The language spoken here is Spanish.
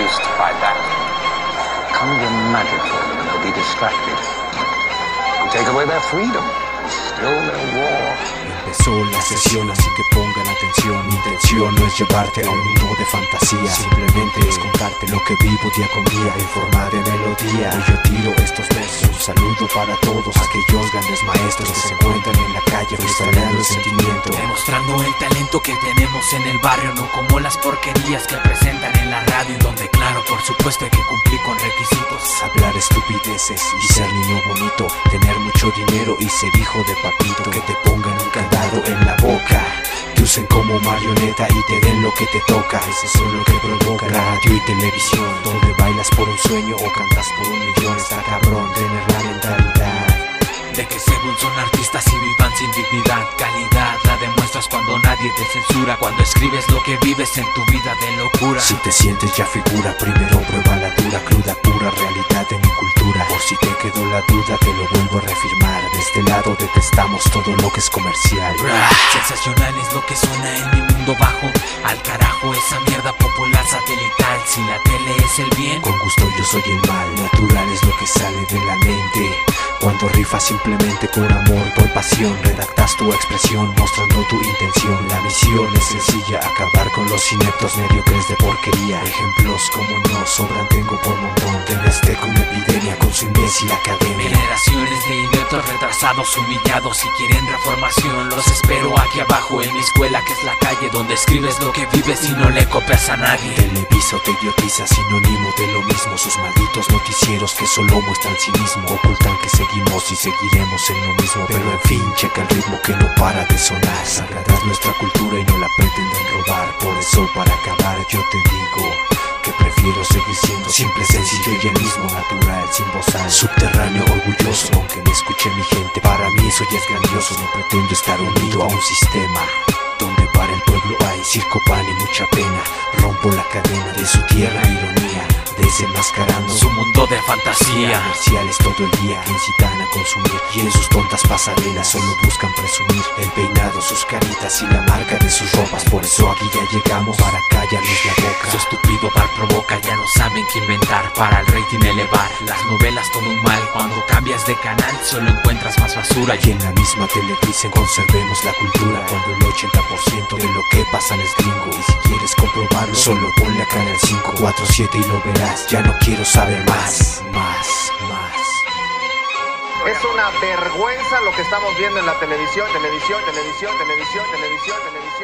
seduced by that. Conjure magic for them and they'll be distracted. You take away their freedom, and still their war. Empezó la sesión, así que pongan atención. Mi intención no es llevarte a un mundo de fantasía, simplemente es contarte lo que vivo día con día en forma de melodía. Y yo tiro estos versos, un saludo para todos aquellos grandes maestros que se encuentran en la calle freestyleando el sentimiento, demostrando el talento que tenemos en el barrio, no como las porquerías que presentan en la radio, donde claro, por supuesto hay que cumplir con requisitos. Hablar estupideces y ser niño bonito, tener mucho dinero y ser hijo de papito, que te pongan un candado en la boca, te usen como marioneta y te den lo que te toca. Eso es lo que provoca radio y televisión, donde bailas por un sueño o cantas por un millón. Está cabrón tener la mentalidad de que según son artistas y vivan sin dignidad. Calidad la demuestras cuando nadie te censura, cuando escribes lo que vives en tu vida de locura. Si te sientes ya figura, primero prueba la dura, cruda, pura realidad de mi cultura. Por si te quedó la duda, te lo vuelvo a reafirmar. De este lado detestamos todo lo que es comercial. Sensacional es lo que suena en mi mundo bajo. Al carajo esa mierda popular satelital. Si la tele es el bien, con gusto yo soy el mal. Natural es lo que sale de la mente cuando rifas simplemente con amor, con pasión. Redactas tu expresión mostrando tu intención. La misión es sencilla, acabar con los ineptos mediocres de porquería. Ejemplos como no sobran, tengo por montón. Teneste con epidemia con su imbécil academia. Generaciones de ineptos retrasados, humillados y quieren reformación. Los espero aquí abajo en mi escuela, que es la calle, donde escribes lo que vives y no le copias a nadie. Televiso te idiotiza, sinónimo de lo mismo. Sus malditos noticieros que solo muestran cinismo, ocultan que seguimos y seguiremos en lo mismo. Pero en fin, checa el ritmo que no para de sonar. Sagrada nuestra cultura y no la pretenden robar. Por eso para acabar yo te digo que prefiero seguir siendo simple, sencillo y el mismo, natural, sin bozal, subterráneo, orgulloso. Aunque me escuche mi gente, para mí eso ya es grandioso. No pretendo estar unido a un sistema donde para el pueblo hay circo, pan y mucha pena. Rompo la cadena de su tierra, ironía, desenmascarando su mundo de fantasía. Comerciales todo el día que incitan a consumir, y en sus tontas pasarelas solo buscan presumir el peinado, sus caritas y la marca de sus ropas. Por eso aquí ya llegamos para callarles la boca. Su estúpido bar provoca, ya no saben qué inventar para el rating elevar. Las novelas todo un mal, cuando cambias de canal solo encuentras más basura. Y en la misma tele dicen conservemos la cultura, cuando el 80% de lo que pasan es gringo. Y si quieres comprobarlo, solo ponle a Canal 547 y lo verás. Ya no quiero saber más. Es una vergüenza lo que estamos viendo en la televisión.